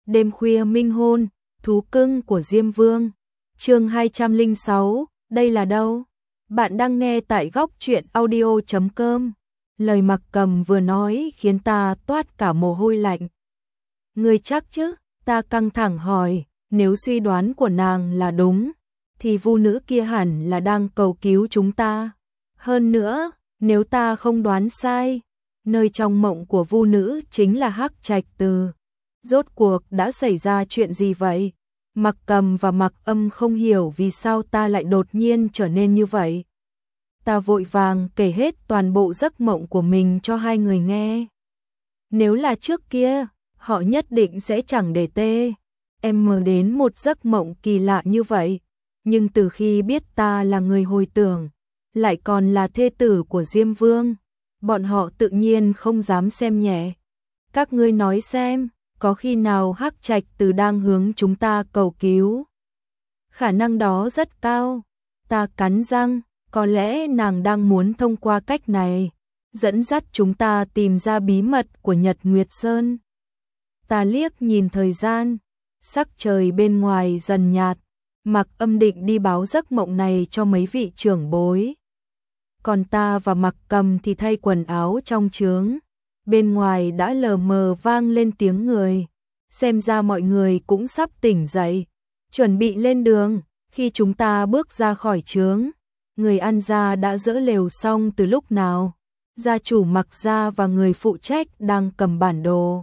Đêm khuya minh hôn, thú cưng của Diêm Vương. Chương 206, đây là đâu? Bạn đang nghe tại góc truyện audio.com. Lời Mặc Cầm vừa nói khiến ta toát cả mồ hôi lạnh. Ngươi chắc chứ? Ta căng thẳng hỏi, nếu suy đoán của nàng là đúng, thì vu nữ kia hẳn là đang cầu cứu chúng ta. Hơn nữa, nếu ta không đoán sai, nơi trong mộng của vu nữ chính là Hắc Trạch Từ. Rốt cuộc đã xảy ra chuyện gì vậy? Mặc Cầm và Mặc Âm không hiểu vì sao ta lại đột nhiên trở nên như vậy. Ta vội vàng kể hết toàn bộ giấc mộng của mình cho hai người nghe. Nếu là trước kia, họ nhất định sẽ chẳng để em mơ đến một giấc mộng kỳ lạ như vậy. Nhưng từ khi biết ta là người hồi tưởng, lại còn là thê tử của Diêm Vương, bọn họ tự nhiên không dám xem nhẹ. Các ngươi nói xem, có khi nào Hắc Trạch Từ đang hướng chúng ta cầu cứu? Khả năng đó rất cao. Ta cắn răng, có lẽ nàng đang muốn thông qua cách này dẫn dắt chúng ta tìm ra bí mật của Nhật Nguyệt Sơn. Ta liếc nhìn thời gian, sắc trời bên ngoài dần nhạt. Mặc Âm định đi báo giấc mộng này cho mấy vị trưởng bối. Còn ta và Mặc Cầm thì thay quần áo trong trướng. Bên ngoài đã lờ mờ vang lên tiếng người. Xem ra mọi người cũng sắp tỉnh dậy, chuẩn bị lên đường. Khi chúng ta bước ra khỏi trướng, người ăn gia đã dỡ lều xong từ lúc nào. Gia chủ Mặc gia và người phụ trách đang cầm bản đồ,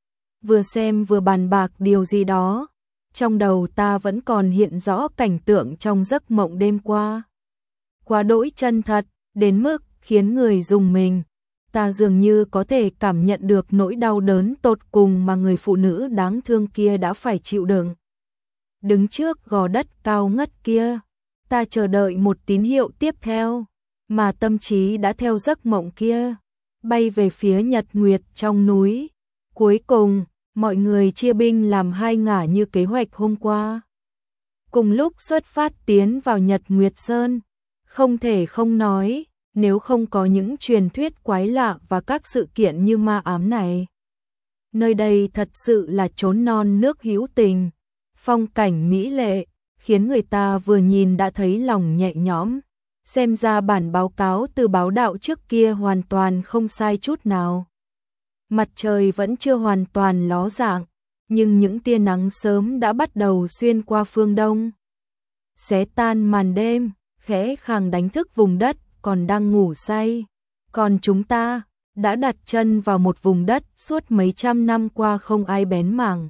vừa xem vừa bàn bạc điều gì đó. Trong đầu ta vẫn còn hiện rõ cảnh tượng trong giấc mộng đêm qua. Quá đỗi chân thật, đến mức khiến người rùng mình. Ta dường như có thể cảm nhận được nỗi đau đớn tột cùng mà người phụ nữ đáng thương kia đã phải chịu đựng. Đứng trước gò đất cao ngất kia, ta chờ đợi một tín hiệu tiếp theo, mà tâm trí đã theo giấc mộng kia, bay về phía Nhật Nguyệt trong núi. Cuối cùng, mọi người chia binh làm hai ngả như kế hoạch hôm qua. Cùng lúc xuất phát tiến vào Nhật Nguyệt Sơn, không thể không nói, nếu không có những truyền thuyết quái lạ và các sự kiện như ma ám này, nơi đây thật sự là chốn non nước hữu tình, phong cảnh mỹ lệ, khiến người ta vừa nhìn đã thấy lòng nhẹ nhõm. Xem ra bản báo cáo từ báo đạo trước kia hoàn toàn không sai chút nào. Mặt trời vẫn chưa hoàn toàn ló dạng, nhưng những tia nắng sớm đã bắt đầu xuyên qua phương đông, xé tan màn đêm, khẽ khàng đánh thức vùng đất còn đang ngủ say. Còn chúng ta đã đặt chân vào một vùng đất suốt mấy trăm năm qua không ai bén mảng.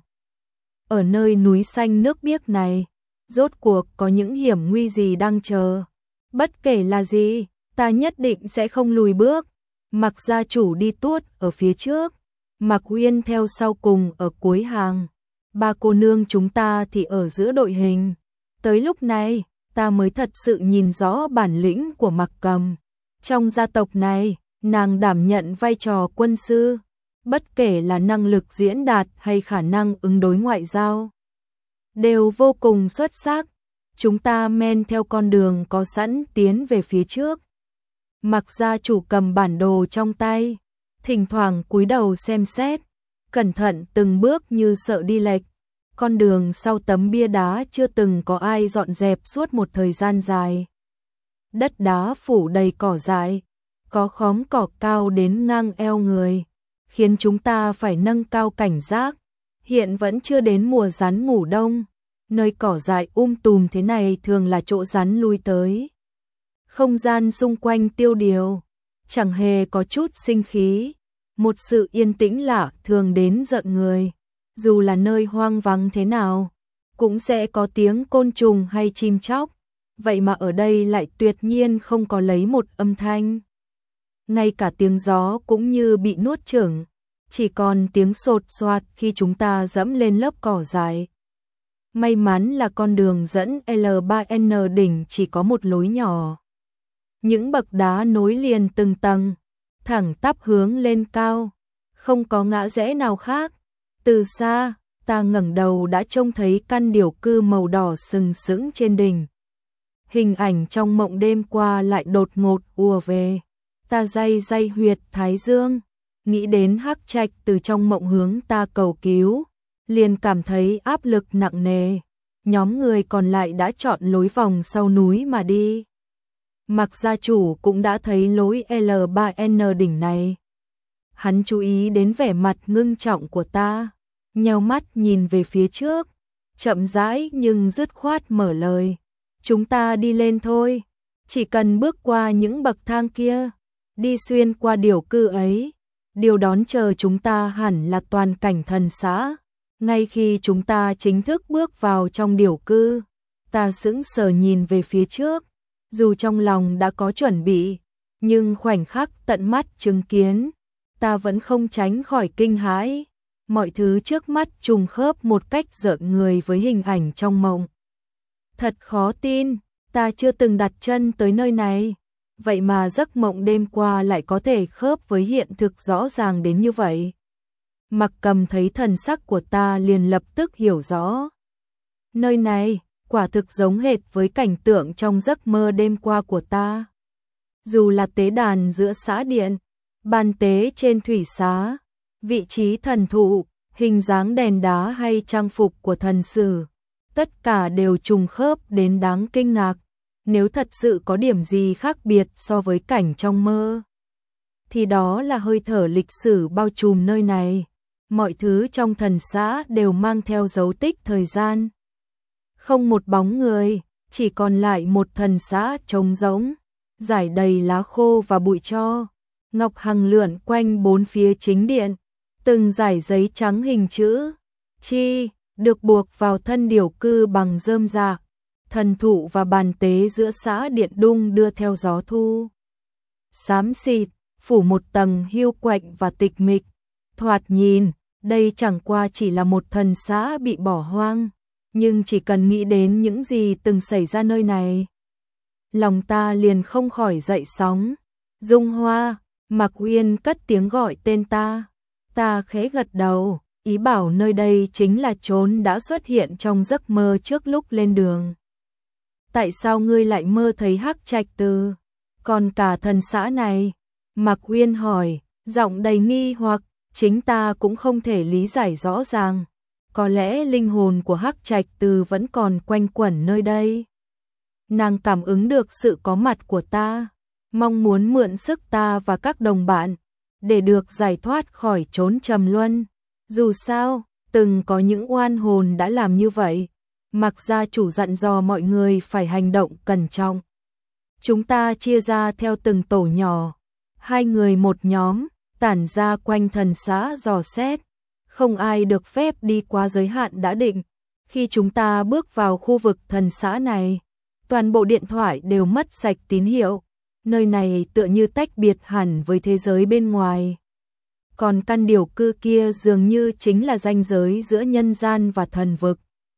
Ở nơi núi xanh nước biếc này, rốt cuộc có những hiểm nguy gì đang chờ? Bất kể là gì, ta nhất định sẽ không lùi bước. Mặc gia chủ đi tuốt ở phía trước, Mặc Uyên theo sau cùng ở cuối hàng. Ba cô nương chúng ta thì ở giữa đội hình. Tới lúc này, ta mới thật sự nhìn rõ bản lĩnh của Mặc Cầm. Trong gia tộc này, nàng đảm nhận vai trò quân sư. Bất kể là năng lực diễn đạt hay khả năng ứng đối ngoại giao, đều vô cùng xuất sắc. Chúng ta men theo con đường có sẵn tiến về phía trước. Mặc gia chủ cầm bản đồ trong tay, thỉnh thoảng cúi đầu xem xét, cẩn thận từng bước như sợ đi lệch. Con đường sau tấm bia đá chưa từng có ai dọn dẹp suốt một thời gian dài. Đất đá phủ đầy cỏ dại, có khóm cỏ cao đến ngang eo người, khiến chúng ta phải nâng cao cảnh giác. Hiện vẫn chưa đến mùa rắn ngủ đông, nơi cỏ dại tùm thế này thường là chỗ rắn lui tới. Không gian xung quanh tiêu điều, chẳng hề có chút sinh khí, một sự yên tĩnh lạ thường đến giận người. Dù là nơi hoang vắng thế nào, cũng sẽ có tiếng côn trùng hay chim chóc, vậy mà ở đây lại tuyệt nhiên không có lấy một âm thanh. Ngay cả tiếng gió cũng như bị nuốt chửng, chỉ còn tiếng sột soạt khi chúng ta dẫm lên lớp cỏ dại. May mắn là con đường dẫn L3N đỉnh chỉ có một lối nhỏ. Những bậc đá nối liền từng tầng, thẳng tắp hướng lên cao, không có ngã rẽ nào khác. Từ xa, ta ngẩng đầu đã trông thấy căn điểu cư màu đỏ sừng sững trên đỉnh. Hình ảnh trong mộng đêm qua lại đột ngột ùa về. Ta day huyệt thái dương, nghĩ đến Hắc Trạch Từ trong mộng hướng ta cầu cứu. liền cảm thấy áp lực nặng nề. Nhóm người còn lại đã chọn lối vòng sau núi mà đi. Mạc gia chủ cũng đã thấy lối L3N đỉnh này. Hắn chú ý đến vẻ mặt ngưng trọng của ta, nheo mắt nhìn về phía trước, chậm rãi nhưng dứt khoát mở lời. Chúng ta đi lên thôi, chỉ cần bước qua những bậc thang kia, đi xuyên qua điểu cư ấy, điều đón chờ chúng ta hẳn là toàn cảnh thần xã. Ngay khi chúng ta chính thức bước vào trong điểu cư, ta sững sờ nhìn về phía trước, dù trong lòng đã có chuẩn bị, nhưng khoảnh khắc tận mắt chứng kiến, ta vẫn không tránh khỏi kinh hãi. Mọi thứ trước mắt trùng khớp một cách rợn người với hình ảnh trong mộng. Thật khó tin, ta chưa từng đặt chân tới nơi này, vậy mà giấc mộng đêm qua lại có thể khớp với hiện thực rõ ràng đến như vậy. Mạc Cầm thấy thần sắc của ta liền lập tức hiểu rõ. Nơi này, quả thực giống hệt với cảnh tượng trong giấc mơ đêm qua của ta. Dù là tế đàn giữa xã điện, bàn tế trên thủy xá, vị trí thần thụ, hình dáng đèn đá hay trang phục của thần sử, tất cả đều trùng khớp đến đáng kinh ngạc. Nếu thật sự có điểm gì khác biệt so với cảnh trong mơ, thì đó là hơi thở lịch sử bao trùm nơi này. Mọi thứ trong thần xã đều mang theo dấu tích thời gian. Không một bóng người, chỉ còn lại một thần xã trống rỗng, rải đầy lá khô và bụi tro. Ngọc Hằng lượn quanh bốn phía chính điện, từng dải giấy trắng hình chữ chi được buộc vào thân điểu cư bằng rơm rạc. Thần thụ và bàn tế giữa xã điện đung đưa theo gió thu. Xám xịt, phủ một tầng hiu quạnh và tịch mịch. Thoạt nhìn, đây chẳng qua chỉ là một thần xã bị bỏ hoang, nhưng chỉ cần nghĩ đến những gì từng xảy ra nơi này, lòng ta liền không khỏi dậy sóng. Dung Hoa, Mạc Uyên cất tiếng gọi tên ta. Ta khẽ gật đầu, ý bảo nơi đây chính là chốn đã xuất hiện trong giấc mơ trước lúc lên đường. Tại sao ngươi lại mơ thấy Hắc Trạch Từ? Còn cả thần xã này? Mạc Uyên hỏi, giọng đầy nghi hoặc. Chính ta cũng không thể lý giải rõ ràng. Có lẽ linh hồn của Hắc Trạch Từ vẫn còn quanh quẩn nơi đây. Nàng cảm ứng được sự có mặt của ta, mong muốn mượn sức ta và các đồng bạn để được giải thoát khỏi chốn trầm luân. Dù sao, từng có những oan hồn đã làm như vậy. Mạc gia chủ dặn dò mọi người phải hành động cẩn trọng. Chúng ta chia ra theo từng tổ nhỏ, 2 người một nhóm, tản ra quanh thần xã dò xét. Không ai được phép đi qua giới hạn đã định. Khi chúng ta bước vào khu vực thần xã này, toàn bộ điện thoại đều mất sạch tín hiệu. Nơi này tựa như tách biệt hẳn với thế giới bên ngoài. Còn căn điểu cư kia dường như chính là ranh giới giữa nhân gian và thần vực.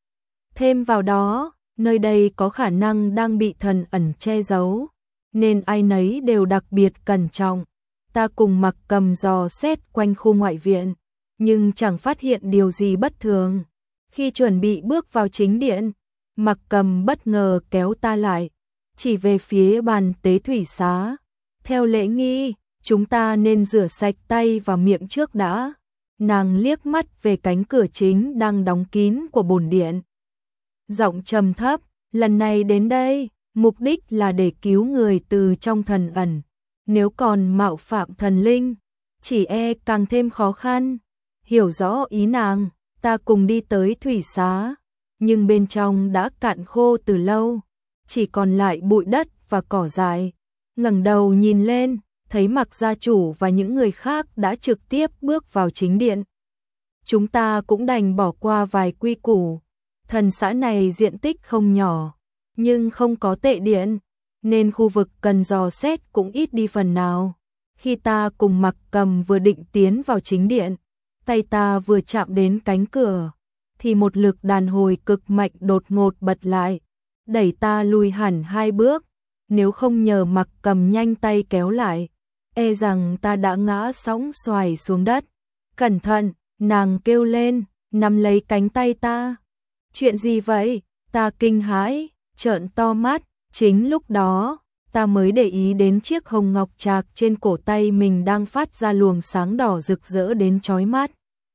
Thêm vào đó, nơi đây có khả năng đang bị thần ẩn che giấu, nên ai nấy đều đặc biệt cẩn trọng. Ta cùng Mạc Cầm dò xét quanh khu ngoại viện, nhưng chẳng phát hiện điều gì bất thường. Khi chuẩn bị bước vào chính điện, Mạc Cầm bất ngờ kéo ta lại, chỉ về phía bàn tế thủy xá. Theo lễ nghi, chúng ta nên rửa sạch tay và miệng trước đã. Nàng liếc mắt về cánh cửa chính đang đóng kín của bổn điện. Giọng trầm thấp, lần này đến đây, mục đích là để cứu người từ trong thần ẩn. Nếu còn mạo phạm thần linh, chỉ e càng thêm khó khăn. Hiểu rõ ý nàng, ta cùng đi tới thủy xá, nhưng bên trong đã cạn khô từ lâu, chỉ còn lại bụi đất và cỏ dại. Ngẩng đầu nhìn lên, thấy Mạc gia chủ và những người khác đã trực tiếp bước vào chính điện. Chúng ta cũng đành bỏ qua vài quy củ. Thần xã này diện tích không nhỏ, nhưng không có tệ điện, nên khu vực cần dò xét cũng ít đi phần nào. Khi ta cùng Mạc Cầm vừa định tiến vào chính điện, tay ta vừa chạm đến cánh cửa, thì một lực đàn hồi cực mạnh đột ngột bật lại, đẩy ta lùi hẳn 2 bước. Nếu không nhờ Mạc Cầm nhanh tay kéo lại, e rằng ta đã ngã sóng xoài xuống đất. Cẩn thận, nàng kêu lên, nắm lấy cánh tay ta. Chuyện gì vậy? Ta kinh hãi, trợn to mắt. Chính lúc đó, ta mới để ý đến chiếc hồng ngọc trạc trên cổ tay mình đang phát ra luồng sáng đỏ rực rỡ đến chói mắt.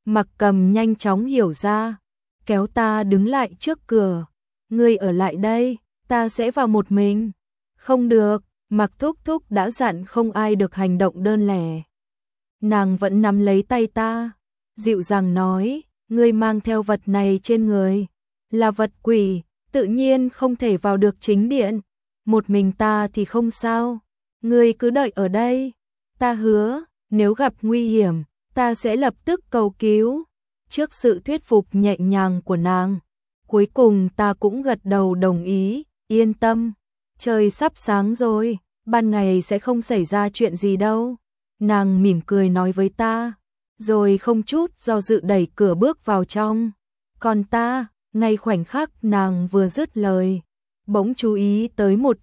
Mặc Cầm nhanh chóng hiểu ra, kéo ta đứng lại trước cửa. Ngươi ở lại đây, ta sẽ vào một mình. Không được, Mặc Thúc Thúc đã dặn không ai được hành động đơn lẻ. Nàng vẫn nắm lấy tay ta, dịu dàng nói, ngươi mang theo vật này trên người, là vật quỷ, tự nhiên không thể vào được chính điện. Một mình ta thì không sao, ngươi cứ đợi ở đây. Ta hứa, nếu gặp nguy hiểm, ta sẽ lập tức cầu cứu. Trước sự thuyết phục nhẹ nhàng của nàng, cuối cùng ta cũng gật đầu đồng ý, yên tâm. Trời sắp sáng rồi, ban ngày sẽ không xảy ra chuyện gì đâu. Nàng mỉm cười nói với ta, rồi không chút do dự đẩy cửa bước vào trong. Còn ta, ngay khoảnh khắc nàng vừa dứt lời, bỗng chú ý tới một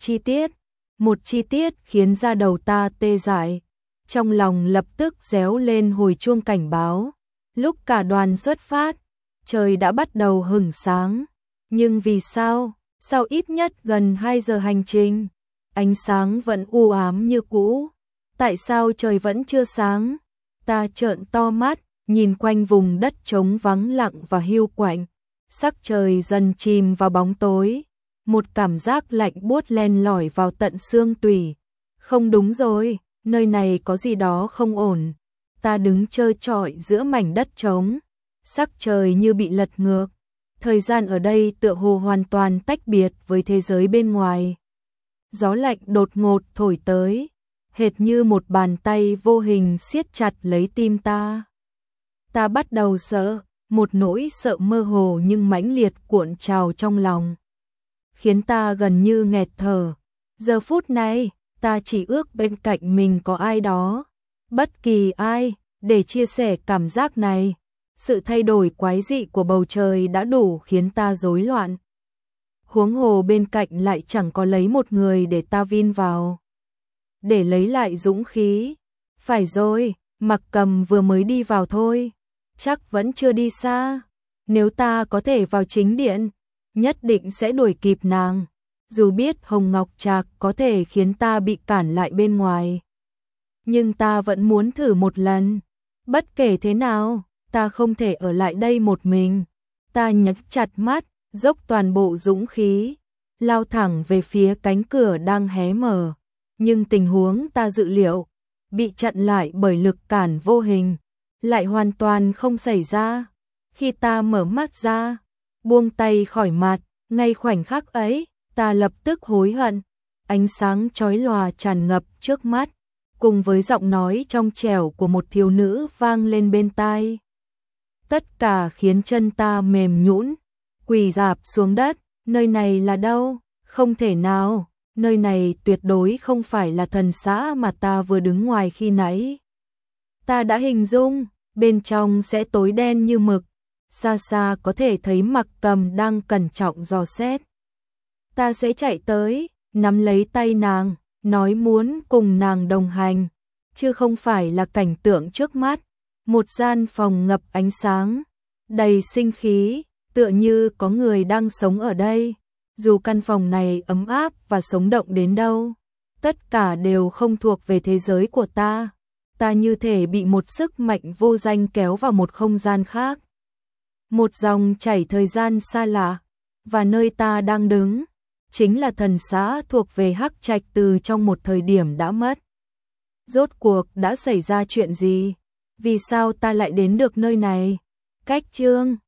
chi tiết khiến da đầu ta tê dại. Trong lòng lập tức réo lên hồi chuông cảnh báo. Lúc cả đoàn xuất phát, trời đã bắt đầu hửng sáng. Nhưng vì sao, sau ít nhất gần 2 giờ hành trình, ánh sáng vẫn u ám như cũ? Tại sao trời vẫn chưa sáng? Ta trợn to mắt, nhìn quanh vùng đất trống vắng lặng và hiu quạnh. Sắc trời dần chìm vào bóng tối. Một cảm giác lạnh buốt len lỏi vào tận xương tủy. Không đúng rồi, nơi này có gì đó không ổn. Ta đứng trơ trọi giữa mảnh đất trống. Sắc trời như bị lật ngược. Thời gian ở đây tựa hồ hoàn toàn tách biệt với thế giới bên ngoài. Gió lạnh đột ngột thổi tới, hệt như một bàn tay vô hình siết chặt lấy tim ta. Ta bắt đầu sợ, một nỗi sợ mơ hồ nhưng mãnh liệt cuộn trào trong lòng, khiến ta gần như nghẹt thở. Giờ phút này, ta chỉ ước bên cạnh mình có ai đó, bất kỳ ai, để chia sẻ cảm giác này. Sự thay đổi quái dị của bầu trời đã đủ khiến ta rối loạn. Huống hồ bên cạnh lại chẳng có lấy một người để ta vin vào. Để lấy lại dũng khí. Phải rồi, Mặc Cầm vừa mới đi vào thôi, chắc vẫn chưa đi xa. Nếu ta có thể vào chính điện, nhất định sẽ đuổi kịp nàng. Dù biết Hồng Ngọc Trạc có thể khiến ta bị cản lại bên ngoài, nhưng ta vẫn muốn thử một lần. Bất kể thế nào, ta không thể ở lại đây một mình. Ta nhấc chặt mắt, dốc toàn bộ dũng khí, lao thẳng về phía cánh cửa đang hé mở. Nhưng tình huống ta dự liệu, bị chặn lại bởi lực cản vô hình, lại hoàn toàn không xảy ra. Khi ta mở mắt ra, buông tay khỏi mặt, ngay khoảnh khắc ấy, ta lập tức hối hận. Ánh sáng chói lòa tràn ngập trước mắt, cùng với giọng nói trong trẻo của một thiếu nữ vang lên bên tai. Tất cả khiến chân ta mềm nhũn, quỳ rạp xuống đất. Nơi này là đâu? Không thể nào, nơi này tuyệt đối không phải là thần xã mà ta vừa đứng ngoài khi nãy. Ta đã hình dung, bên trong sẽ tối đen như mực, xa xa có thể thấy Mặc Cầm đang cẩn trọng dò xét. Ta sẽ chạy tới, nắm lấy tay nàng, nói muốn cùng nàng đồng hành, chứ không phải là cảnh tượng trước mắt. Một gian phòng ngập ánh sáng, đầy sinh khí, tựa như có người đang sống ở đây. Dù căn phòng này ấm áp và sống động đến đâu, tất cả đều không thuộc về thế giới của ta. Ta như thể bị một sức mạnh vô danh kéo vào một không gian khác. Một dòng chảy thời gian xa lạ, và nơi ta đang đứng chính là thần xã thuộc về Hắc Trạch từ trong một thời điểm đã mất. Rốt cuộc đã xảy ra chuyện gì? Vì sao ta lại đến được nơi này? Cách chương